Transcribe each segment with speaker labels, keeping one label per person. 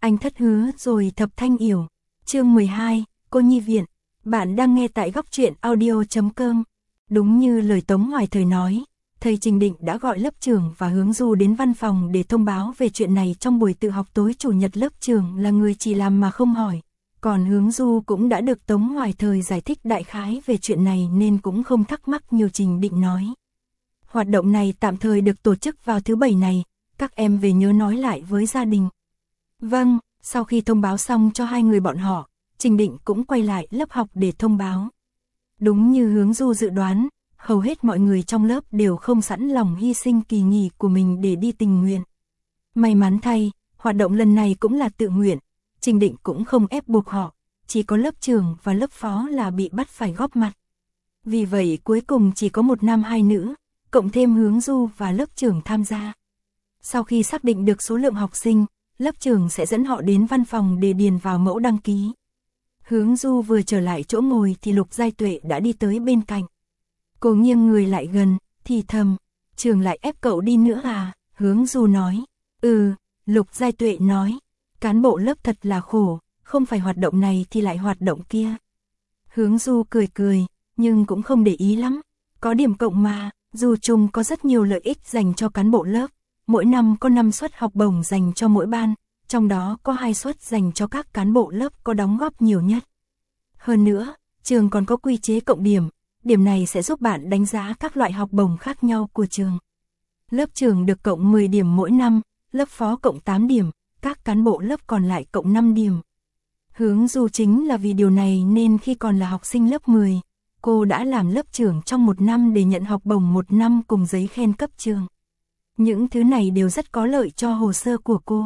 Speaker 1: Anh thất hứa rồi thập thanh yểu. Chương 12, cô nhi viện. Bạn đang nghe tại góc truyện audio.com. Đúng như lời Tống Hoài Thời nói, thầy Trình Định đã gọi lớp trưởng và Hướng Du đến văn phòng để thông báo về chuyện này trong buổi tự học tối chủ nhật. Lớp trưởng là người chỉ làm mà không hỏi, còn Hướng Du cũng đã được Tống Hoài Thời giải thích đại khái về chuyện này nên cũng không thắc mắc nhiều. Trình Định nói, hoạt động này tạm thời được tổ chức vào thứ Bảy này, các em về nhớ nói lại với gia đình. Vâng, sau khi thông báo xong cho hai người bọn họ, Trình Định cũng quay lại lớp học để thông báo. Đúng như Hướng Du dự đoán, hầu hết mọi người trong lớp đều không sẵn lòng hy sinh kỳ nghỉ của mình để đi tình nguyện. May mắn thay, hoạt động lần này cũng là tự nguyện, Trình Định cũng không ép buộc họ, chỉ có lớp trưởng và lớp phó là bị bắt phải góp mặt. Vì vậy cuối cùng chỉ có một nam hai nữ, cộng thêm Hướng Du và lớp trưởng tham gia. Sau khi xác định được số lượng học sinh, lớp trưởng sẽ dẫn họ đến văn phòng để điền vào mẫu đăng ký. Hướng Du vừa trở lại chỗ ngồi thì Lục Giai Tuệ đã đi tới bên cạnh. Cô nghiêng người lại gần, thì thầm, trường lại ép cậu đi nữa à? Hướng Du nói, Lục Giai Tuệ nói, cán bộ lớp thật là khổ, không phải hoạt động này thì lại hoạt động kia. Hướng Du cười cười, nhưng cũng không để ý lắm, có điểm cộng mà, dù chung có rất nhiều lợi ích dành cho cán bộ lớp, mỗi năm có 5 suất học bổng dành cho mỗi ban, trong đó có 2 suất dành cho các cán bộ lớp có đóng góp nhiều nhất. Hơn nữa, trường còn có quy chế cộng điểm, điểm này sẽ giúp bạn đánh giá các loại học bổng khác nhau của trường. Lớp trưởng được cộng 10 điểm mỗi năm, lớp phó cộng 8 điểm, các cán bộ lớp còn lại cộng 5 điểm. Hướng Du chính là vì điều này nên khi còn là học sinh lớp 10, cô đã làm lớp trưởng trong 1 năm để nhận học bổng 1 năm cùng giấy khen cấp trường. Những thứ này đều rất có lợi cho hồ sơ của cô.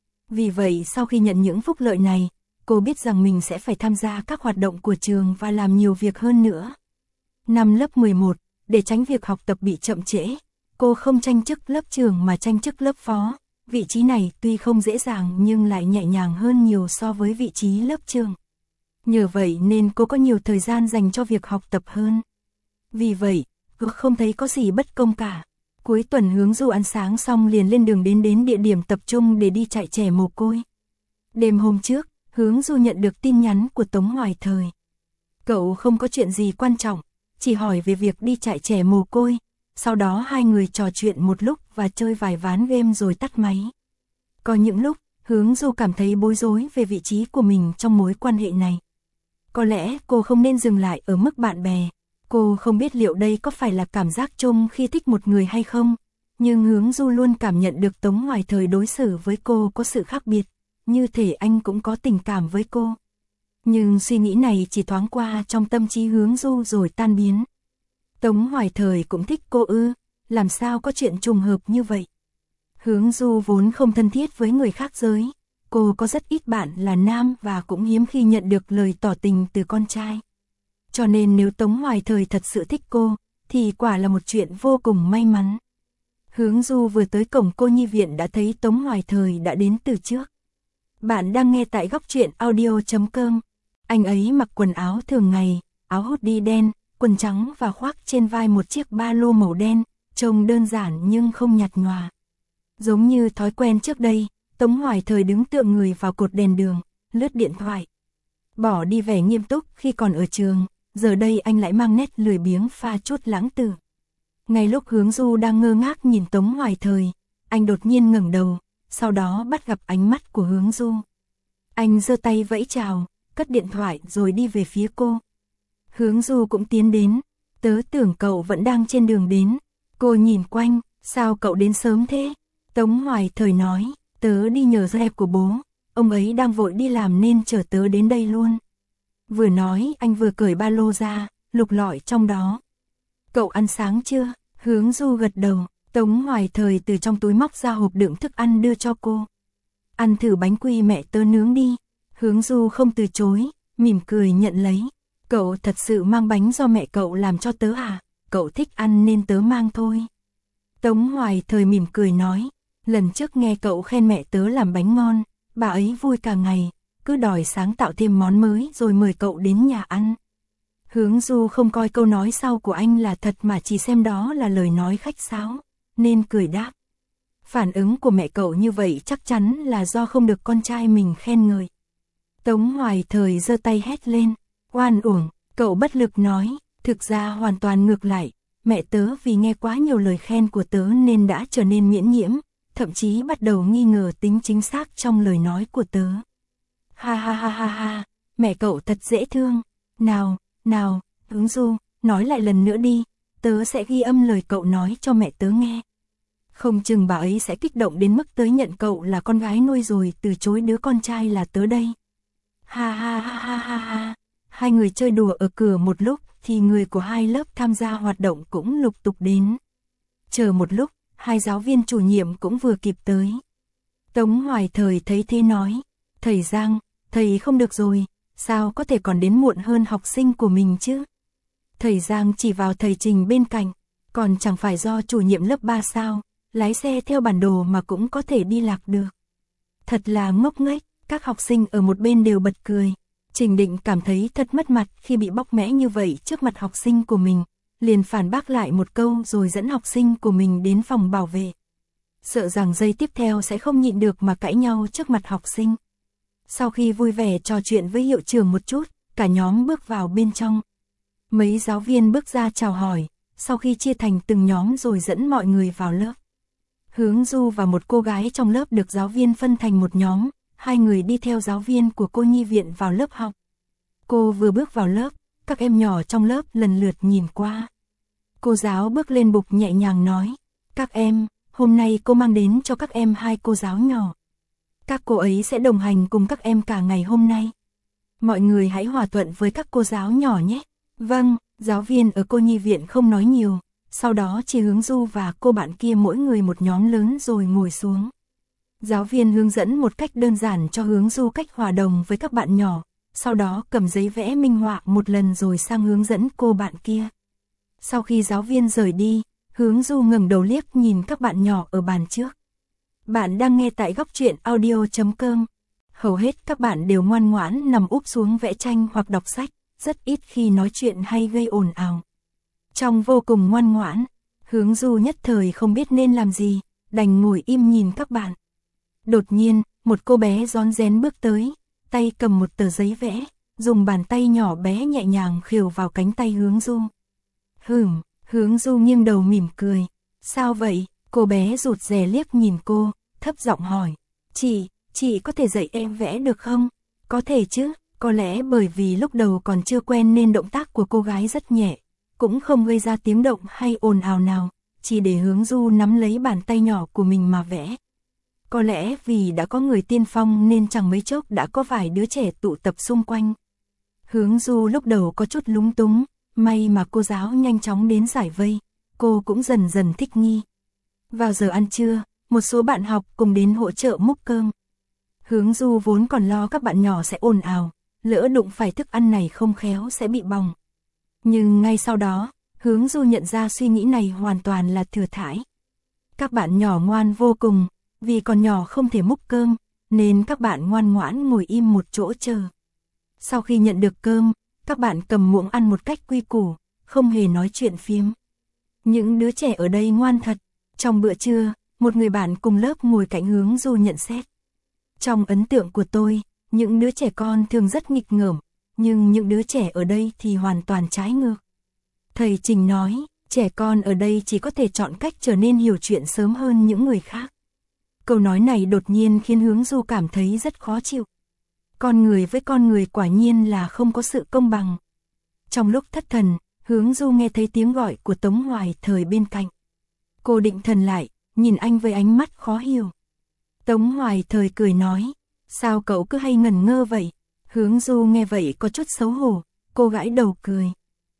Speaker 1: Vì vậy sau khi nhận những phúc lợi này, cô biết rằng mình sẽ phải tham gia các hoạt động của trường và làm nhiều việc hơn nữa. Năm lớp 11, để tránh việc học tập bị chậm trễ, cô không tranh chức lớp trưởng mà tranh chức lớp phó. Vị trí này tuy không dễ dàng nhưng lại nhẹ nhàng hơn nhiều so với vị trí lớp trưởng. Nhờ vậy nên cô có nhiều thời gian dành cho việc học tập hơn. Vì vậy, cô không thấy có gì bất công cả. Cuối tuần Hướng Du ăn sáng xong liền lên đường đến địa điểm tập trung để đi trại trẻ mồ côi. Đêm hôm trước, Hướng Du nhận được tin nhắn của Tống Hoài Thời. Cậu không có chuyện gì quan trọng, chỉ hỏi về việc đi trại trẻ mồ côi. Sau đó hai người trò chuyện một lúc và chơi vài ván game rồi tắt máy. Có những lúc, Hướng Du cảm thấy bối rối về vị trí của mình trong mối quan hệ này. Có lẽ cô không nên dừng lại ở mức bạn bè. Cô không biết liệu đây có phải là cảm giác chung khi thích một người hay không, nhưng Hướng Du luôn cảm nhận được Tống Hoài Thời đối xử với cô có sự khác biệt, như thể anh cũng có tình cảm với cô. Nhưng suy nghĩ này chỉ thoáng qua trong tâm trí Hướng Du rồi tan biến. Tống Hoài Thời cũng thích cô ư? Làm sao có chuyện trùng hợp như vậy? Hướng Du vốn không thân thiết với người khác giới, cô có rất ít bạn là nam và cũng hiếm khi nhận được lời tỏ tình từ con trai. Cho nên nếu Tống Hoài Thời thật sự thích cô, thì quả là một chuyện vô cùng may mắn. Hướng Du vừa tới cổng cô nhi viện đã thấy Tống Hoài Thời đã đến từ trước. Bạn đang nghe tại góc truyện audio.com. Anh ấy mặc quần áo thường ngày, áo hoodie đen, quần trắng và khoác trên vai một chiếc ba lô màu đen, trông đơn giản nhưng không nhạt nhòa. Giống như thói quen trước đây, Tống Hoài Thời đứng tựa người vào cột đèn đường, lướt điện thoại. Bỏ đi vẻ nghiêm túc khi còn ở trường, giờ đây anh lại mang nét lười biếng pha chút lãng tử. Ngay lúc Hướng Du đang ngơ ngác nhìn Tống Hoài Thời, anh đột nhiên ngẩng đầu, sau đó bắt gặp ánh mắt của Hướng Du. Anh giơ tay vẫy chào, cất điện thoại rồi đi về phía cô. Hướng Du cũng tiến đến, tớ tưởng cậu vẫn đang trên đường đến. Cô nhìn quanh, sao cậu đến sớm thế? Tống Hoài Thời nói, tớ đi nhờ xe của bố, ông ấy đang vội đi làm nên chở tớ đến đây luôn. Vừa nói anh vừa cởi ba lô ra, lục lọi trong đó. Cậu ăn sáng chưa? Hướng Du gật đầu, Tống Hoài Thời từ trong túi móc ra hộp đựng thức ăn đưa cho cô. Ăn thử bánh quy mẹ tớ nướng đi. Hướng Du không từ chối, mỉm cười nhận lấy. Cậu thật sự mang bánh do mẹ cậu làm cho tớ à? Cậu thích ăn nên tớ mang thôi. Tống Hoài Thời mỉm cười nói, lần trước nghe cậu khen mẹ tớ làm bánh ngon, bà ấy vui cả ngày, cứ đòi sáng tạo thêm món mới rồi mời cậu đến nhà ăn. Hướng Du không coi câu nói sau của anh là thật mà chỉ xem đó là lời nói khách sáo, nên cười đáp. Phản ứng của mẹ cậu như vậy chắc chắn là do không được con trai mình khen ngợi. Tống Hoài Thời giơ tay hét lên, oan uổng, cậu bất lực nói, thực ra hoàn toàn ngược lại, mẹ tớ vì nghe quá nhiều lời khen của tớ nên đã trở nên miễn nhiễm, thậm chí bắt đầu nghi ngờ tính chính xác trong lời nói của tớ. Ha ha ha ha ha, mẹ cậu thật dễ thương, nào, Hướng Du, nói lại lần nữa đi, tớ sẽ ghi âm lời cậu nói cho mẹ tớ nghe. Không chừng bà ấy sẽ kích động đến mức tới nhận cậu là con gái nuôi rồi từ chối đứa con trai là tớ đây. Ha ha ha ha ha ha. Hai người chơi đùa ở cửa một lúc thì người của hai lớp tham gia hoạt động cũng lục tục đến. Chờ một lúc, hai giáo viên chủ nhiệm cũng vừa kịp tới. Tống Hoài Thời thấy thế nói, thầy Giang, thầy không được rồi, sao có thể còn đến muộn hơn học sinh của mình chứ? Thầy Giang chỉ vào thầy Trình bên cạnh, còn chẳng phải do chủ nhiệm lớp 3 sao, lái xe theo bản đồ mà cũng có thể đi lạc được. Thật là ngốc nghếch, các học sinh ở một bên đều bật cười. Trình Định cảm thấy thật mất mặt khi bị bóc mẽ như vậy trước mặt học sinh của mình, liền phản bác lại một câu rồi dẫn học sinh của mình đến phòng bảo vệ. Sợ rằng giây tiếp theo sẽ không nhịn được mà cãi nhau trước mặt học sinh. Sau khi vui vẻ trò chuyện với hiệu trưởng một chút, cả nhóm bước vào bên trong. Mấy giáo viên bước ra chào hỏi, sau khi chia thành từng nhóm rồi dẫn mọi người vào lớp. Hướng Du và một cô gái trong lớp được giáo viên phân thành một nhóm, hai người đi theo giáo viên của cô nhi viện vào lớp học. Cô vừa bước vào lớp, các em nhỏ trong lớp lần lượt nhìn qua. Cô giáo bước lên bục nhẹ nhàng nói, các em, hôm nay cô mang đến cho các em hai cô giáo nhỏ. Các cô ấy sẽ đồng hành cùng các em cả ngày hôm nay. Mọi người hãy hòa thuận với các cô giáo nhỏ nhé. Vâng, giáo viên ở cô nhi viện không nói nhiều, sau đó chỉ Hướng Du và cô bạn kia mỗi người một nhóm lớn rồi ngồi xuống. Giáo viên hướng dẫn một cách đơn giản cho Hướng Du cách hòa đồng với các bạn nhỏ, sau đó cầm giấy vẽ minh họa một lần rồi sang hướng dẫn cô bạn kia. Sau khi giáo viên rời đi, Hướng Du ngẩng đầu liếc nhìn các bạn nhỏ ở bàn trước. Bạn đang nghe tại Góc Truyện Audio.com. Hầu hết các bạn đều ngoan ngoãn nằm úp xuống vẽ tranh hoặc đọc sách, rất ít khi nói chuyện hay gây ồn ào. Trông vô cùng ngoan ngoãn, Hướng Du nhất thời không biết nên làm gì, đành ngồi im nhìn các bạn. Đột nhiên, một cô bé rón rén bước tới, tay cầm một tờ giấy vẽ, dùng bàn tay nhỏ bé nhẹ nhàng khều vào cánh tay Hướng Du. Hướng Du nghiêng đầu mỉm cười. Sao vậy? Cô bé rụt rè liếc nhìn cô, thấp giọng hỏi. Chị có thể dạy em vẽ được không? Có thể chứ, có lẽ bởi vì lúc đầu còn chưa quen nên động tác của cô gái rất nhẹ, cũng không gây ra tiếng động hay ồn ào nào, chỉ để Hướng Du nắm lấy bàn tay nhỏ của mình mà vẽ. Có lẽ vì đã có người tiên phong nên chẳng mấy chốc đã có vài đứa trẻ tụ tập xung quanh. Hướng Du lúc đầu có chút lúng túng, may mà cô giáo nhanh chóng đến giải vây, cô cũng dần dần thích nghi. Vào giờ ăn trưa, một số bạn học cùng đến hỗ trợ múc cơm. Hướng Du vốn còn lo các bạn nhỏ sẽ ồn ào, lỡ đụng phải thức ăn này không khéo sẽ bị bỏng. Nhưng ngay sau đó, Hướng Du nhận ra suy nghĩ này hoàn toàn là thừa thãi. Các bạn nhỏ ngoan vô cùng, vì còn nhỏ không thể múc cơm, nên các bạn ngoan ngoãn ngồi im một chỗ chờ. Sau khi nhận được cơm, các bạn cầm muỗng ăn một cách quy củ, không hề nói chuyện phiếm. Những đứa trẻ ở đây ngoan thật. Trong bữa trưa, một người bạn cùng lớp ngồi cạnh Hướng Du nhận xét. Trong ấn tượng của tôi, những đứa trẻ con thường rất nghịch ngợm, nhưng những đứa trẻ ở đây thì hoàn toàn trái ngược. Thầy Trình nói, trẻ con ở đây chỉ có thể chọn cách trở nên hiểu chuyện sớm hơn những người khác. Câu nói này đột nhiên khiến Hướng Du cảm thấy rất khó chịu. Con người với con người quả nhiên là không có sự công bằng. Trong lúc thất thần, Hướng Du nghe thấy tiếng gọi của Tống Hoài Thời bên cạnh. Cô định thần lại, nhìn anh với ánh mắt khó hiểu. Tống Hoài Thời cười nói, sao cậu cứ hay ngẩn ngơ vậy? Hướng Du nghe vậy có chút xấu hổ, cô gãi đầu cười.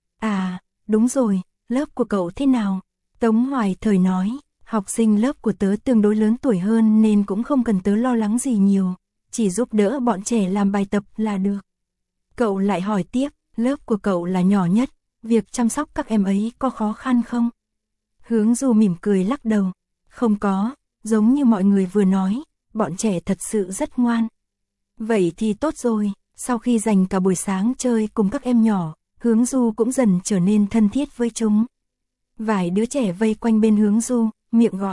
Speaker 1: À, đúng rồi, lớp của cậu thế nào? Tống Hoài Thời nói, học sinh lớp của tớ tương đối lớn tuổi hơn nên cũng không cần tớ lo lắng gì nhiều, chỉ giúp đỡ bọn trẻ làm bài tập là được. Cậu lại hỏi tiếp, lớp của cậu là nhỏ nhất, việc chăm sóc các em ấy có khó khăn không? Hướng Du mỉm cười lắc đầu, không có, giống như mọi người vừa nói, bọn trẻ thật sự rất ngoan. Vậy thì tốt rồi, sau khi dành cả buổi sáng chơi cùng các em nhỏ, Hướng Du cũng dần trở nên thân thiết với chúng. Vài đứa trẻ vây quanh bên Hướng Du, miệng gọi,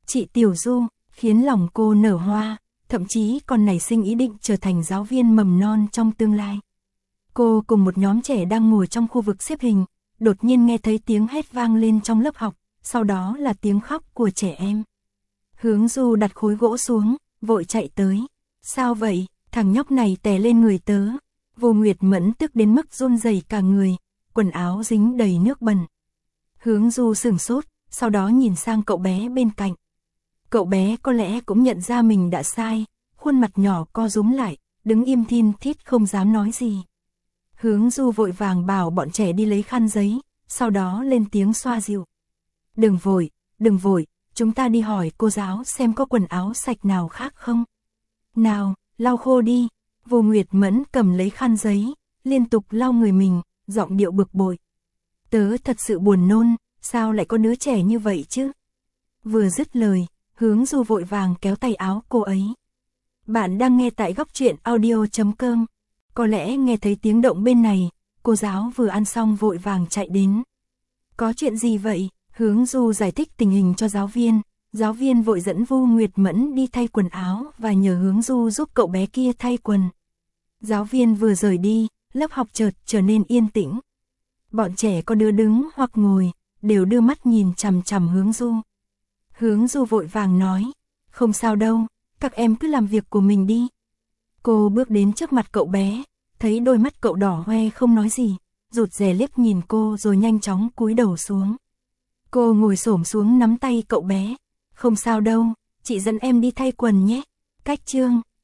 Speaker 1: Chị Tiểu Du, khiến lòng cô nở hoa, thậm chí còn nảy sinh ý định trở thành giáo viên mầm non trong tương lai. Cô cùng một nhóm trẻ đang ngồi trong khu vực xếp hình, đột nhiên nghe thấy tiếng hét vang lên trong lớp học, sau đó là tiếng khóc của trẻ em. Hướng Du đặt khối gỗ xuống, vội chạy tới. Sao vậy, thằng nhóc này tè lên người tớ. Vô Nguyệt Mẫn tức đến mức run rẩy cả người, quần áo dính đầy nước bẩn. Hướng Du sửng sốt, sau đó nhìn sang cậu bé bên cạnh. Cậu bé có lẽ cũng nhận ra mình đã sai, khuôn mặt nhỏ co rúm lại, đứng im thin thít không dám nói gì. Hướng Du vội vàng bảo bọn trẻ đi lấy khăn giấy, sau đó lên tiếng xoa dịu. Đừng vội, chúng ta đi hỏi cô giáo xem có quần áo sạch nào khác không. Nào, lau khô đi. Vô Nguyệt Mẫn cầm lấy khăn giấy, liên tục lau người mình, giọng điệu bực bội. Tớ thật sự buồn nôn, sao lại có đứa trẻ như vậy chứ? Vừa dứt lời, Hướng Du vội vàng kéo tay áo cô ấy. Bạn đang nghe tại góc truyện audio.com. Có lẽ nghe thấy tiếng động bên này, cô giáo vừa ăn xong vội vàng chạy đến. Có chuyện gì vậy? Hướng Du giải thích tình hình cho giáo viên vội dẫn Vô Nguyệt Mẫn đi thay quần áo và nhờ Hướng Du giúp cậu bé kia thay quần. Giáo viên vừa rời đi, lớp học chợt trở nên yên tĩnh. Bọn trẻ có đứa đứng hoặc ngồi, đều đưa mắt nhìn chằm chằm Hướng Du. Hướng Du vội vàng nói, không sao đâu, các em cứ làm việc của mình đi. Cô bước đến trước mặt cậu bé, thấy đôi mắt cậu đỏ hoe không nói gì, rụt rè liếc nhìn cô rồi nhanh chóng cúi đầu xuống. Cô ngồi xổm xuống nắm tay cậu bé, không sao đâu, chị dẫn em đi thay quần nhé. Cách chương